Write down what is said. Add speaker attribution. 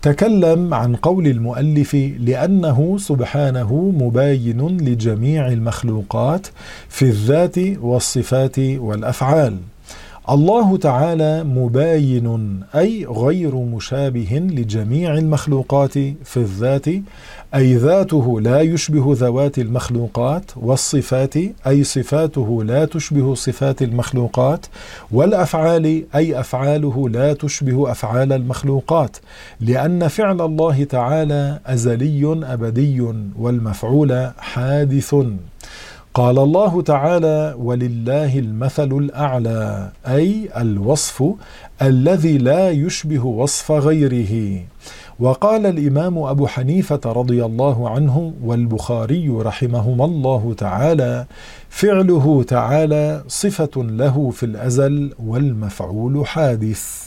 Speaker 1: تكلم عن قول المؤلف لأنه سبحانه مباين لجميع المخلوقات في الذات والصفات والأفعال. الله تعالى مباين أي غير مشابه لجميع المخلوقات في الذات، أي ذاته لا يشبه ذوات المخلوقات، والصفات أي صفاته لا تشبه صفات المخلوقات، والأفعال أي أفعاله لا تشبه أفعال المخلوقات، لأن فعل الله تعالى أزلي أبدي والمفعول حادث. قال الله تعالى: ولله المثل الأعلى، أي الوصف الذي لا يشبه وصف غيره. وقال الإمام أبو حنيفة رضي الله عنه والبخاري رحمهما الله تعالى: فعله تعالى صفة له في الأزل والمفعول حادث.